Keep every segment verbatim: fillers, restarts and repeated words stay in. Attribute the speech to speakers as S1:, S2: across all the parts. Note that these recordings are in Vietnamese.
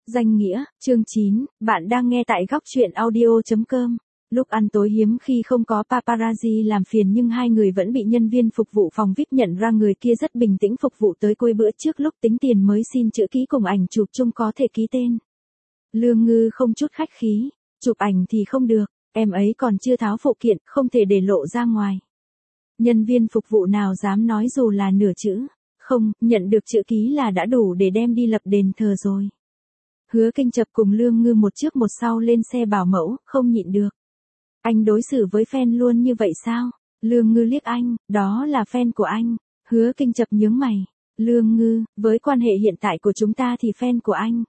S1: Danh nghĩa, chương chín, bạn đang nghe tại góc truyện audio chấm com. Lúc ăn tối hiếm khi không có paparazzi làm phiền nhưng hai người vẫn bị nhân viên phục vụ phòng vi ai pi nhận ra người kia rất bình tĩnh phục vụ tới cuối bữa trước lúc tính tiền mới xin chữ ký cùng ảnh chụp chung có thể ký tên. Lương Ngư không chút khách khí, chụp ảnh thì không được, em ấy còn chưa tháo phụ kiện, không thể để lộ ra ngoài. Nhân viên phục vụ nào dám nói dù là nửa chữ, không, nhận được chữ ký là đã đủ để đem đi lập đền thờ rồi. Hứa Kinh Chập cùng Lương Ngư một trước một sau lên xe bảo mẫu, không nhịn được. Anh đối xử với fan luôn như vậy sao? Lương Ngư liếc anh, đó là fan của anh. Hứa Kinh Chập nhướng mày. Lương Ngư, với quan hệ hiện tại của chúng ta thì fan của anh.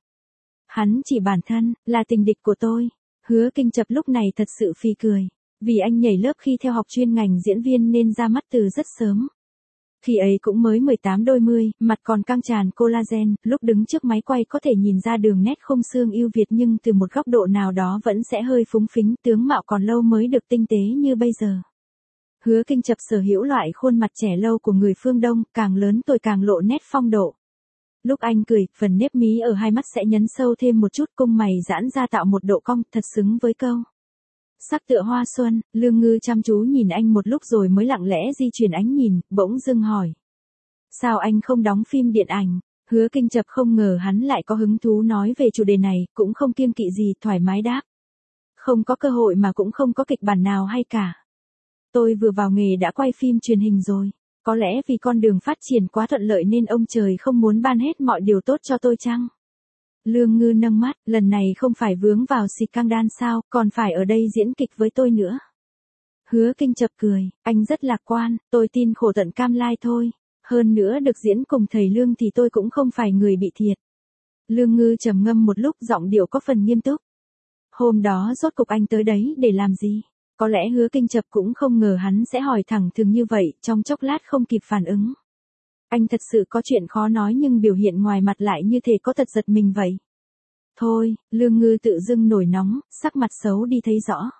S1: Hắn chỉ bản thân, là tình địch của tôi. Hứa Kinh Chập lúc này thật sự phì cười. Vì anh nhảy lớp khi theo học chuyên ngành diễn viên nên ra mắt từ rất sớm. Khi ấy cũng mới mười tám đôi mươi, mặt còn căng tràn collagen, lúc đứng trước máy quay có thể nhìn ra đường nét khung xương ưu việt nhưng từ một góc độ nào đó vẫn sẽ hơi phúng phính, tướng mạo còn lâu mới được tinh tế như bây giờ. Hứa Kinh Chập sở hữu loại khuôn mặt trẻ lâu của người phương Đông, càng lớn tuổi càng lộ nét phong độ. Lúc anh cười, phần nếp mí ở hai mắt sẽ nhấn sâu thêm một chút, cung mày giãn ra tạo một độ cong, thật xứng với câu. Sắc tựa hoa xuân, Lương Ngư chăm chú nhìn anh một lúc rồi mới lặng lẽ di chuyển ánh nhìn, bỗng dưng hỏi. Sao anh không đóng phim điện ảnh? Hứa Kinh Chập không ngờ hắn lại có hứng thú nói về chủ đề này, cũng không kiêng kỵ gì, thoải mái đáp. Không có cơ hội mà cũng không có kịch bản nào hay cả. Tôi vừa vào nghề đã quay phim truyền hình rồi. Có lẽ vì con đường phát triển quá thuận lợi nên ông trời không muốn ban hết mọi điều tốt cho tôi chăng? Lương Ngư nâng mắt, lần này không phải vướng vào scandal sao, còn phải ở đây diễn kịch với tôi nữa. Hứa Kinh Chập cười, anh rất lạc quan, tôi tin khổ tận cam lai thôi. Hơn nữa được diễn cùng thầy Lương thì tôi cũng không phải người bị thiệt. Lương Ngư trầm ngâm một lúc, giọng điệu có phần nghiêm túc. Hôm đó rốt cục anh tới đấy để làm gì? Có lẽ Hứa Kinh Chập cũng không ngờ hắn sẽ hỏi thẳng thừng như vậy, trong chốc lát không kịp phản ứng. Anh thật sự có chuyện khó nói nhưng biểu hiện ngoài mặt lại như thể có thật giật mình vậy. Thôi, Lương Ngư tự dưng nổi nóng, sắc mặt xấu đi thấy rõ.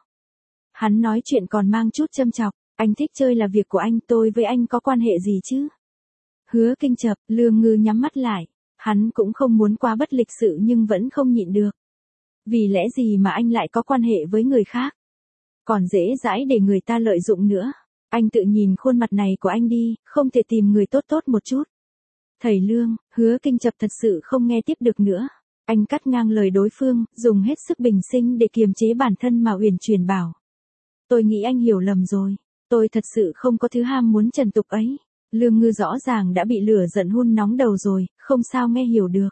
S1: Hắn nói chuyện còn mang chút châm chọc, anh thích chơi là việc của anh, tôi với anh có quan hệ gì chứ? Hứa Kinh Chập, Lương Ngư nhắm mắt lại, hắn cũng không muốn quá bất lịch sự nhưng vẫn không nhịn được. Vì lẽ gì mà anh lại có quan hệ với người khác? Còn dễ dãi để người ta lợi dụng nữa. Anh tự nhìn khuôn mặt này của anh đi, không thể tìm người tốt tốt một chút. Thầy Lương, Hứa Kinh Chập thật sự không nghe tiếp được nữa. Anh cắt ngang lời đối phương, dùng hết sức bình sinh để kiềm chế bản thân mà uyển chuyển bảo. Tôi nghĩ anh hiểu lầm rồi. Tôi thật sự không có thứ ham muốn trần tục ấy. Lương Ngư rõ ràng đã bị lửa giận hun nóng đầu rồi, không sao nghe hiểu được.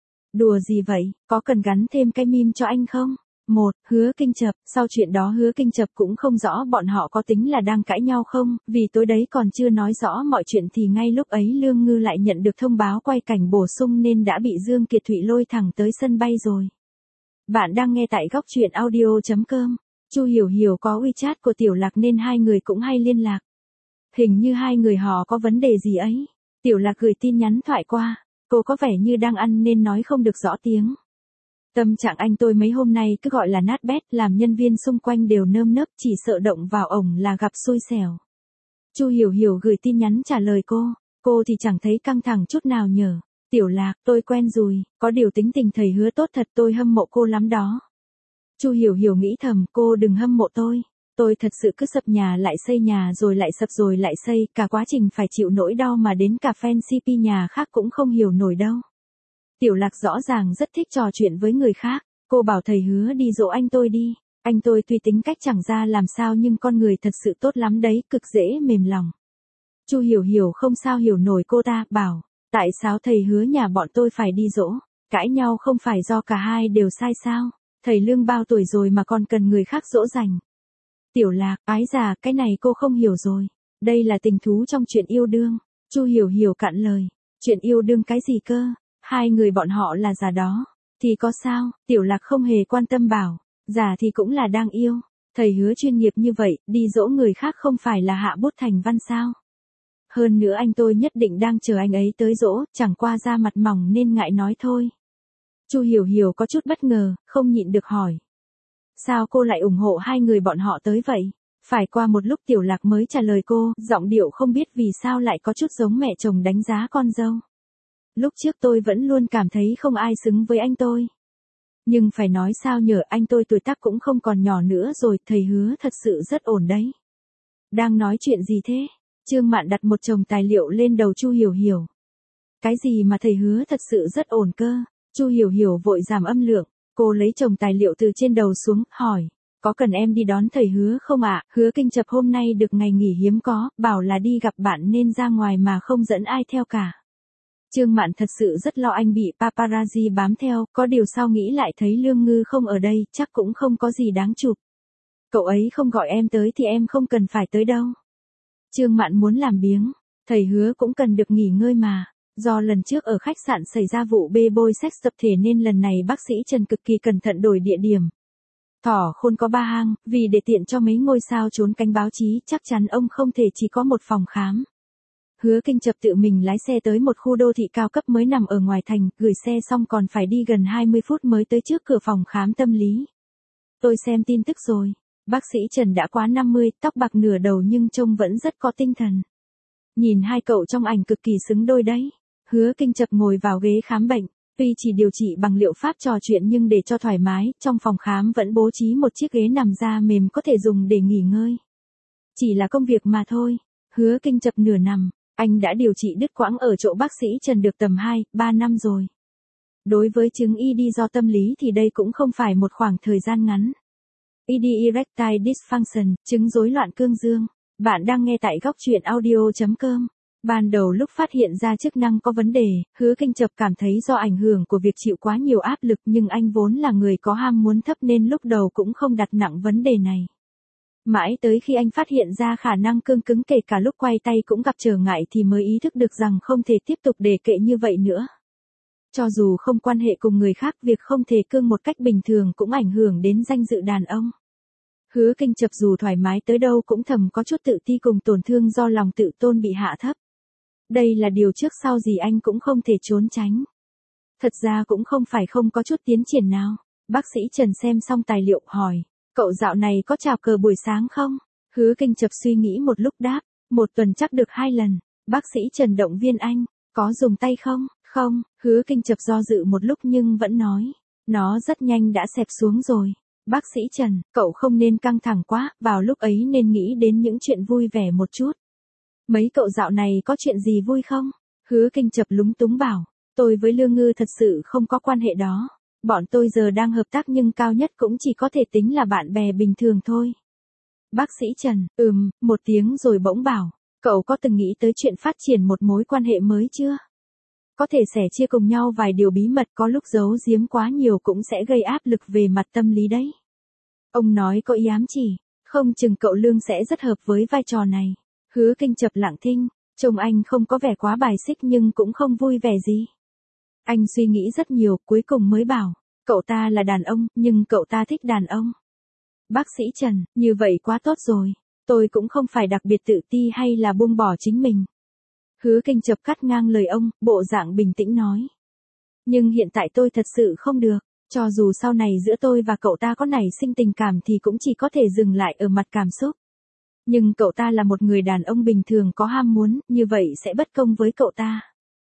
S1: Đùa gì vậy, có cần gắn thêm cái meme cho anh không? Một, Hứa Kinh Chập, sau chuyện đó Hứa Kinh Chập cũng không rõ bọn họ có tính là đang cãi nhau không, vì tối đấy còn chưa nói rõ mọi chuyện thì ngay lúc ấy Lương Ngư lại nhận được thông báo quay cảnh bổ sung nên đã bị Dương Kiệt Thụy lôi thẳng tới sân bay rồi. Bạn đang nghe tại góc truyện audio chấm com. Chu Hiểu Hiểu có WeChat của Tiểu Lạc nên hai người cũng hay liên lạc. Hình như hai người họ có vấn đề gì ấy. Tiểu Lạc gửi tin nhắn thoại qua, cô có vẻ như đang ăn nên nói không được rõ tiếng. Tâm trạng anh tôi mấy hôm nay cứ gọi là nát bét, làm nhân viên xung quanh đều nơm nớp, chỉ sợ động vào ổng là gặp xui xẻo. Chu Hiểu Hiểu gửi tin nhắn trả lời cô, cô thì chẳng thấy căng thẳng chút nào nhở. Tiểu Lạc, tôi quen rồi, có điều tính tình thầy Hứa tốt thật, tôi hâm mộ cô lắm đó. Chu Hiểu Hiểu nghĩ thầm, cô đừng hâm mộ tôi. Tôi thật sự cứ sập nhà lại xây nhà rồi lại sập rồi lại xây, cả quá trình phải chịu nỗi đau mà đến cả fan xê pê nhà khác cũng không hiểu nổi đâu. Tiểu Lạc rõ ràng rất thích trò chuyện với người khác, cô bảo thầy Hứa đi dỗ anh tôi đi, anh tôi tuy tính cách chẳng ra làm sao nhưng con người thật sự tốt lắm đấy, cực dễ mềm lòng. Chu Hiểu Hiểu không sao hiểu nổi cô ta, bảo, tại sao thầy Hứa nhà bọn tôi phải đi dỗ, cãi nhau không phải do cả hai đều sai sao, thầy Lương bao tuổi rồi mà còn cần người khác dỗ dành. Tiểu Lạc, ái già, cái này cô không hiểu rồi, đây là tình thú trong chuyện yêu đương. Chu Hiểu Hiểu cạn lời, chuyện yêu đương cái gì cơ? Hai người bọn họ là già đó, thì có sao? Tiểu Lạc không hề quan tâm bảo, già thì cũng là đang yêu, thầy Hứa chuyên nghiệp như vậy, đi dỗ người khác không phải là hạ bút thành văn sao? Hơn nữa anh tôi nhất định đang chờ anh ấy tới dỗ, chẳng qua da mặt mỏng nên ngại nói thôi. Chu Hiểu Hiểu có chút bất ngờ, không nhịn được hỏi. Sao cô lại ủng hộ hai người bọn họ tới vậy? Phải qua một lúc Tiểu Lạc mới trả lời cô, giọng điệu không biết vì sao lại có chút giống mẹ chồng đánh giá con dâu. Lúc trước tôi vẫn luôn cảm thấy không ai xứng với anh tôi. Nhưng phải nói sao nhở, anh tôi tuổi tác cũng không còn nhỏ nữa rồi, thầy Hứa thật sự rất ổn đấy. Đang nói chuyện gì thế? Trương Mạn đặt một chồng tài liệu lên đầu Chu Hiểu Hiểu. Cái gì mà thầy Hứa thật sự rất ổn cơ? Chu Hiểu Hiểu vội giảm âm lượng, cô lấy chồng tài liệu từ trên đầu xuống, hỏi, có cần em đi đón thầy Hứa không ạ? À? Hứa Kinh Chập hôm nay được ngày nghỉ hiếm có, bảo là đi gặp bạn nên ra ngoài mà không dẫn ai theo cả. Trương Mạn thật sự rất lo anh bị paparazzi bám theo, có điều sau nghĩ lại thấy Lương Ngư không ở đây, chắc cũng không có gì đáng chụp. Cậu ấy không gọi em tới thì em không cần phải tới đâu. Trương Mạn muốn làm biếng, thầy Hứa cũng cần được nghỉ ngơi mà. Do lần trước ở khách sạn xảy ra vụ bê bối sex tập thể nên lần này bác sĩ Trần cực kỳ cẩn thận đổi địa điểm. Thỏ khôn có ba hang, vì để tiện cho mấy ngôi sao trốn cánh báo chí, chắc chắn ông không thể chỉ có một phòng khám. Hứa Kinh Chập tự mình lái xe tới một khu đô thị cao cấp mới nằm ở ngoài thành, gửi xe xong còn phải đi gần hai mươi phút mới tới trước cửa phòng khám tâm lý. Tôi xem tin tức rồi, bác sĩ Trần đã quá năm mươi, tóc bạc nửa đầu nhưng trông vẫn rất có tinh thần. Nhìn hai cậu trong ảnh cực kỳ xứng đôi đấy. Hứa Kinh Chập ngồi vào ghế khám bệnh, tuy chỉ điều trị bằng liệu pháp trò chuyện nhưng để cho thoải mái, trong phòng khám vẫn bố trí một chiếc ghế nằm da mềm có thể dùng để nghỉ ngơi. Chỉ là công việc mà thôi. Hứa Kinh Chập nửa nằm, anh đã điều trị đứt quãng ở chỗ bác sĩ Trần được tầm hai, ba năm rồi. Đối với chứng i đê do tâm lý thì đây cũng không phải một khoảng thời gian ngắn. i đê Erectile Dysfunction, chứng rối loạn cương dương. Bạn đang nghe tại góc truyện audio chấm com. Ban đầu lúc phát hiện ra chức năng có vấn đề, Hứa Kinh Chập cảm thấy do ảnh hưởng của việc chịu quá nhiều áp lực, nhưng anh vốn là người có ham muốn thấp nên lúc đầu cũng không đặt nặng vấn đề này. Mãi tới khi anh phát hiện ra khả năng cương cứng kể cả lúc quay tay cũng gặp trở ngại thì mới ý thức được rằng không thể tiếp tục để kệ như vậy nữa. Cho dù không quan hệ cùng người khác, việc không thể cương một cách bình thường cũng ảnh hưởng đến danh dự đàn ông. Hứa Kinh Chập dù thoải mái tới đâu cũng thầm có chút tự ti cùng tổn thương do lòng tự tôn bị hạ thấp. Đây là điều trước sau gì anh cũng không thể trốn tránh. Thật ra cũng không phải không có chút tiến triển nào. Bác sĩ Trần xem xong tài liệu hỏi, cậu dạo này có chào cờ buổi sáng không? Hứa Kinh Chập suy nghĩ một lúc đáp, một tuần chắc được hai lần. Bác sĩ Trần động viên anh, có dùng tay không? Không. Hứa Kinh Chập do dự một lúc nhưng vẫn nói, nó rất nhanh đã xẹp xuống rồi. Bác sĩ Trần, cậu không nên căng thẳng quá, vào lúc ấy nên nghĩ đến những chuyện vui vẻ một chút. Mấy cậu dạo này có chuyện gì vui không? Hứa Kinh Chập lúng túng bảo, tôi với Lương Ngư thật sự không có quan hệ đó. Bọn tôi giờ đang hợp tác nhưng cao nhất cũng chỉ có thể tính là bạn bè bình thường thôi. Bác sĩ Trần, ừm, một tiếng rồi bỗng bảo, cậu có từng nghĩ tới chuyện phát triển một mối quan hệ mới chưa? Có thể sẻ chia cùng nhau vài điều bí mật, có lúc giấu giếm quá nhiều cũng sẽ gây áp lực về mặt tâm lý đấy. Ông nói có ý ám chỉ, không chừng cậu Lương sẽ rất hợp với vai trò này. Hứa Kinh Chập lặng thinh, trông anh không có vẻ quá bài xích nhưng cũng không vui vẻ gì. Anh suy nghĩ rất nhiều, cuối cùng mới bảo, cậu ta là đàn ông, nhưng cậu ta thích đàn ông. Bác sĩ Trần, như vậy quá tốt rồi, tôi cũng không phải đặc biệt tự ti hay là buông bỏ chính mình. Hứa Kinh Chập cắt ngang lời ông, bộ dạng bình tĩnh nói. Nhưng hiện tại tôi thật sự không được, cho dù sau này giữa tôi và cậu ta có nảy sinh tình cảm thì cũng chỉ có thể dừng lại ở mặt cảm xúc. Nhưng cậu ta là một người đàn ông bình thường có ham muốn, như vậy sẽ bất công với cậu ta.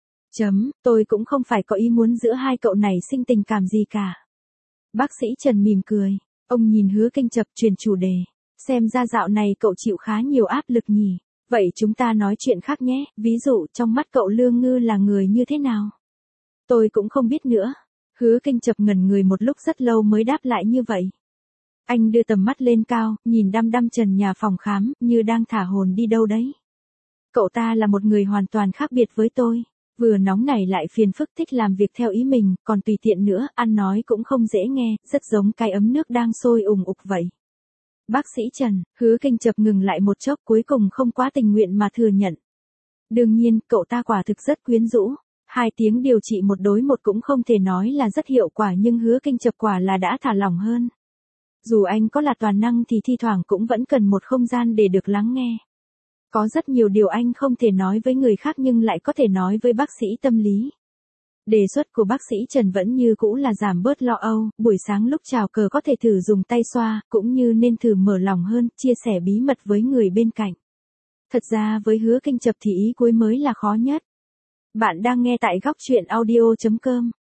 S1: Chấm, tôi cũng không phải có ý muốn giữa hai cậu này sinh tình cảm gì cả. Bác sĩ Trần mỉm cười, ông nhìn Hứa Kinh Chập chuyển chủ đề. Xem ra dạo này cậu chịu khá nhiều áp lực nhỉ. Vậy chúng ta nói chuyện khác nhé, ví dụ trong mắt cậu Lương Ngư là người như thế nào? Tôi cũng không biết nữa. Hứa Kinh Chập ngẩn người một lúc rất lâu mới đáp lại như vậy. Anh đưa tầm mắt lên cao, nhìn đăm đăm trần nhà phòng khám, như đang thả hồn đi đâu đấy. Cậu ta là một người hoàn toàn khác biệt với tôi. Vừa nóng nảy lại phiền phức, thích làm việc theo ý mình, còn tùy tiện nữa, ăn nói cũng không dễ nghe, rất giống cái ấm nước đang sôi ùng ục vậy. Bác sĩ Trần, Hứa Kinh Chập ngừng lại một chốc, cuối cùng không quá tình nguyện mà thừa nhận. Đương nhiên, cậu ta quả thực rất quyến rũ. Hai tiếng điều trị một đối một cũng không thể nói là rất hiệu quả, nhưng Hứa Kinh Chập quả là đã thả lỏng hơn. Dù anh có là toàn năng thì thi thoảng cũng vẫn cần một không gian để được lắng nghe. Có rất nhiều điều anh không thể nói với người khác nhưng lại có thể nói với bác sĩ tâm lý. Đề xuất của bác sĩ Trần vẫn như cũ là giảm bớt lo âu, buổi sáng lúc chào cờ có thể thử dùng tay xoa, cũng như nên thử mở lòng hơn, chia sẻ bí mật với người bên cạnh. Thật ra với Hứa Kinh Chập thì ý cuối mới là khó nhất. Bạn đang nghe tại góc truyện audio chấm com.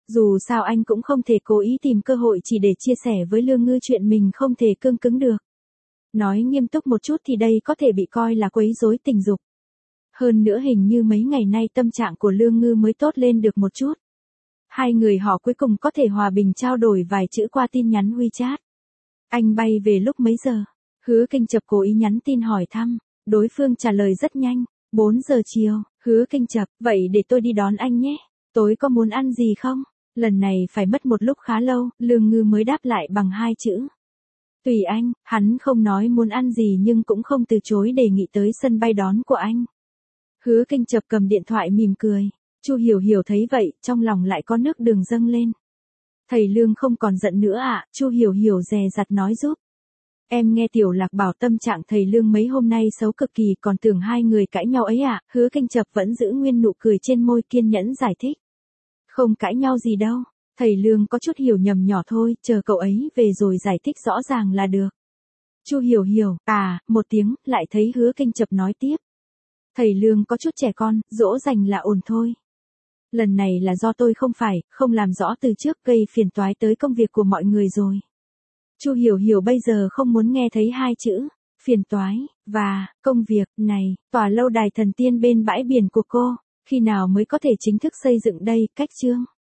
S1: Dù sao anh cũng không thể cố ý tìm cơ hội chỉ để chia sẻ với Lương Ngư chuyện mình không thể cương cứng được. Nói nghiêm túc một chút thì đây có thể bị coi là quấy rối tình dục. Hơn nữa hình như mấy ngày nay tâm trạng của Lương Ngư mới tốt lên được một chút. Hai người họ cuối cùng có thể hòa bình trao đổi vài chữ qua tin nhắn WeChat. Anh bay về lúc mấy giờ? Hứa Kinh Chập cố ý nhắn tin hỏi thăm. Đối phương trả lời rất nhanh. bốn giờ chiều. Hứa Kinh Chập, vậy để tôi đi đón anh nhé. Tối có muốn ăn gì không? Lần này phải mất một lúc khá lâu, Lương Ngư mới đáp lại bằng hai chữ. Tùy anh, hắn không nói muốn ăn gì nhưng cũng không từ chối đề nghị tới sân bay đón của anh. Hứa Kinh Chập cầm điện thoại mỉm cười. Chu Hiểu Hiểu thấy vậy, trong lòng lại có nước đường dâng lên. Thầy Lương không còn giận nữa ạ, à? Chu Hiểu Hiểu dè dặt nói giúp. Em nghe Tiểu Lạc bảo tâm trạng thầy Lương mấy hôm nay xấu cực kỳ, còn tưởng hai người cãi nhau ấy ạ. À? Hứa Kinh Chập vẫn giữ nguyên nụ cười trên môi, kiên nhẫn giải thích. Không cãi nhau gì đâu, thầy Lương có chút hiểu nhầm nhỏ thôi, chờ cậu ấy về rồi giải thích rõ ràng là được. Chu Hiểu Hiểu, à, một tiếng, lại thấy Hứa Kinh Chập nói tiếp. Thầy Lương có chút trẻ con, dỗ dành là ổn thôi. Lần này là do tôi không phải, không làm rõ từ trước, gây phiền toái tới công việc của mọi người rồi. Chu Hiểu Hiểu bây giờ không muốn nghe thấy hai chữ, phiền toái, và, công việc, này, tòa lâu đài thần tiên bên bãi biển của cô, khi nào mới có thể chính thức xây dựng đây, cách chương.